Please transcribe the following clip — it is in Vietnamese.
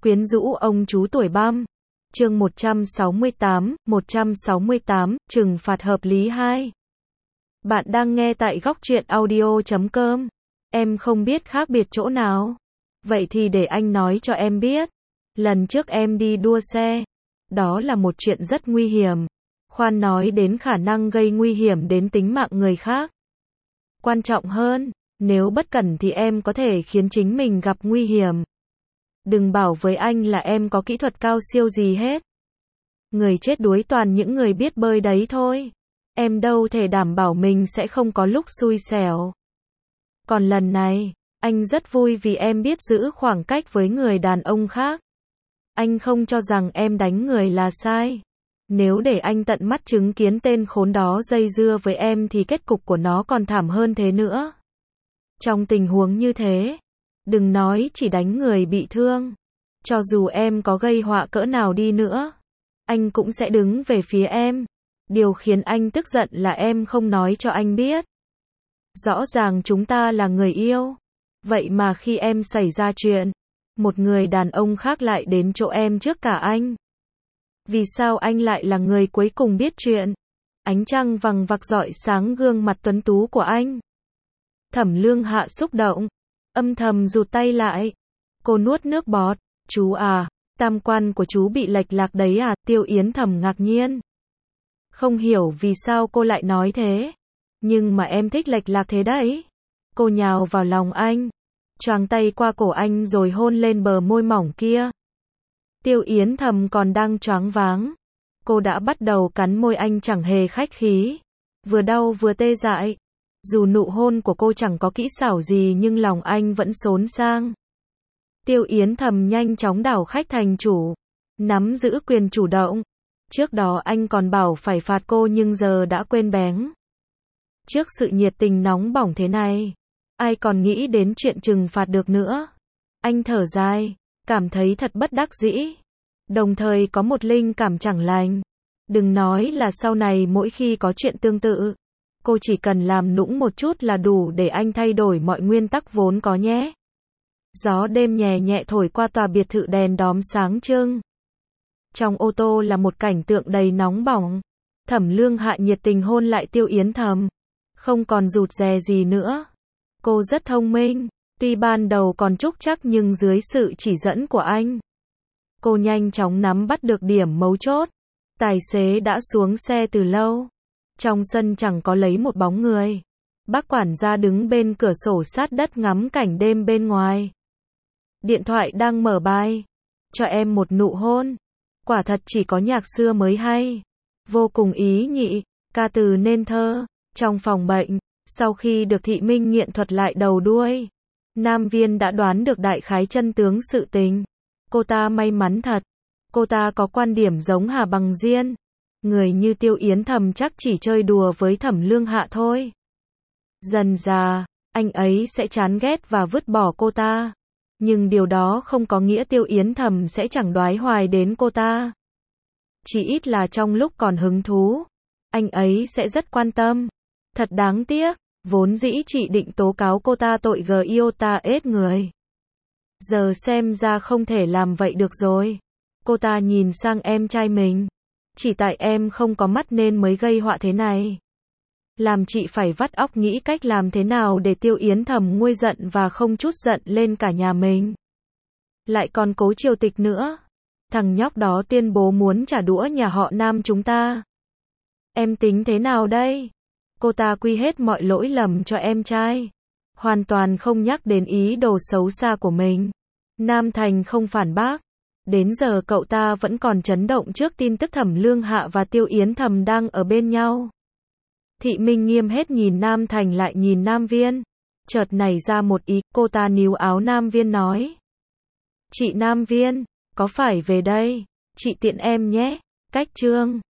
Quyến rũ ông chú tuổi băm. Chương 168, trừng phạt hợp lý 2. Bạn đang nghe tại góc truyện audio.com. Em không biết khác biệt chỗ nào. Vậy thì để anh nói cho em biết. Lần trước em đi đua xe. Đó là một chuyện rất nguy hiểm. Khoan nói đến khả năng gây nguy hiểm đến tính mạng người khác. Quan trọng hơn, nếu bất cẩn thì em có thể khiến chính mình gặp nguy hiểm. Đừng bảo với anh là em có kỹ thuật cao siêu gì hết. Người chết đuối toàn những người biết bơi đấy thôi. Em đâu thể đảm bảo mình sẽ không có lúc xui xẻo. Còn lần này, anh rất vui vì em biết giữ khoảng cách với người đàn ông khác. Anh không cho rằng em đánh người là sai. Nếu để anh tận mắt chứng kiến tên khốn đó dây dưa với em thì kết cục của nó còn thảm hơn thế nữa. Trong tình huống như thế, đừng nói chỉ đánh người bị thương. Cho dù em có gây họa cỡ nào đi nữa, anh cũng sẽ đứng về phía em. Điều khiến anh tức giận là em không nói cho anh biết. Rõ ràng chúng ta là người yêu. Vậy mà khi em xảy ra chuyện, một người đàn ông khác lại đến chỗ em trước cả anh. Vì sao anh lại là người cuối cùng biết chuyện? Ánh trăng vằng vặc rọi sáng gương mặt tuấn tú của anh. Thẩm Lương Hạ xúc động, âm thầm rụt tay lại. Cô nuốt nước bọt. Chú à, tam quan của chú bị lệch lạc đấy à? Tiêu Yến thầm ngạc nhiên. Không hiểu vì sao cô lại nói thế. Nhưng mà em thích lệch lạc thế đấy. Cô nhào vào lòng anh, choàng tay qua cổ anh rồi hôn lên bờ môi mỏng kia. Tiêu Yến thầm còn đang choáng váng. Cô đã bắt đầu cắn môi anh chẳng hề khách khí. Vừa đau vừa tê dại. Dù nụ hôn của cô chẳng có kỹ xảo gì nhưng lòng anh vẫn xốn sang. Tiêu Yến thầm nhanh chóng đảo khách thành chủ. Nắm giữ quyền chủ động. Trước đó anh còn bảo phải phạt cô nhưng giờ đã quên bén. Trước sự nhiệt tình nóng bỏng thế này, ai còn nghĩ đến chuyện trừng phạt được nữa. Anh thở dài, cảm thấy thật bất đắc dĩ. Đồng thời có một linh cảm chẳng lành. Đừng nói là sau này mỗi khi có chuyện tương tự, cô chỉ cần làm nũng một chút là đủ để anh thay đổi mọi nguyên tắc vốn có nhé. Gió đêm nhẹ nhẹ thổi qua tòa biệt thự đèn đóm sáng trưng. Trong ô tô là một cảnh tượng đầy nóng bỏng. Thẩm Lương Hạ nhiệt tình hôn lại Tiêu Yến thầm. Không còn rụt rè gì nữa. Cô rất thông minh. Tuy ban đầu còn trúc trắc nhưng dưới sự chỉ dẫn của anh, cô nhanh chóng nắm bắt được điểm mấu chốt. Tài xế đã xuống xe từ lâu. Trong sân chẳng có lấy một bóng người. Bác quản gia đứng bên cửa sổ sát đất ngắm cảnh đêm bên ngoài. Điện thoại đang mở bài. Cho em một nụ hôn. Quả thật chỉ có nhạc xưa mới hay. Vô cùng ý nhị, ca từ nên thơ. Trong phòng bệnh, sau khi được Thị Minh nghiện thuật lại đầu đuôi, Nam Viên đã đoán được đại khái chân tướng sự tình. Cô ta may mắn thật. Cô ta có quan điểm giống Hà Bằng Diên. Người như Tiêu Yến thầm chắc chỉ chơi đùa với Thẩm Lương Hạ thôi. Dần dà, anh ấy sẽ chán ghét và vứt bỏ cô ta. Nhưng điều đó không có nghĩa Tiêu Yến thầm sẽ chẳng đoái hoài đến cô ta. Chỉ ít là trong lúc còn hứng thú, anh ấy sẽ rất quan tâm. Thật đáng tiếc, vốn dĩ chị định tố cáo cô ta tội iota ết người. Giờ xem ra không thể làm vậy được rồi. Cô ta nhìn sang em trai mình. Chỉ tại em không có mắt nên mới gây họa thế này. Làm chị phải vắt óc nghĩ cách làm thế nào để Tiêu Yến thầm nguôi giận và không trút giận lên cả nhà mình. Lại còn Cố Triều Tịch nữa. Thằng nhóc đó tuyên bố muốn trả đũa nhà họ Nam chúng ta. Em tính thế nào đây? Cô ta quy hết mọi lỗi lầm cho em trai. Hoàn toàn không nhắc đến ý đồ xấu xa của mình. Nam Thành không phản bác. Đến giờ cậu ta vẫn còn chấn động trước tin tức Thẩm Lương Hạ và Tiêu Yến thầm đang ở bên nhau. Thị Minh nghiêm hết nhìn Nam Thành lại nhìn Nam Viên. Chợt nảy ra một ý, cô ta níu áo Nam Viên nói. Chị Nam Viên, có phải về đây? Chị tiện em nhé. Cách chương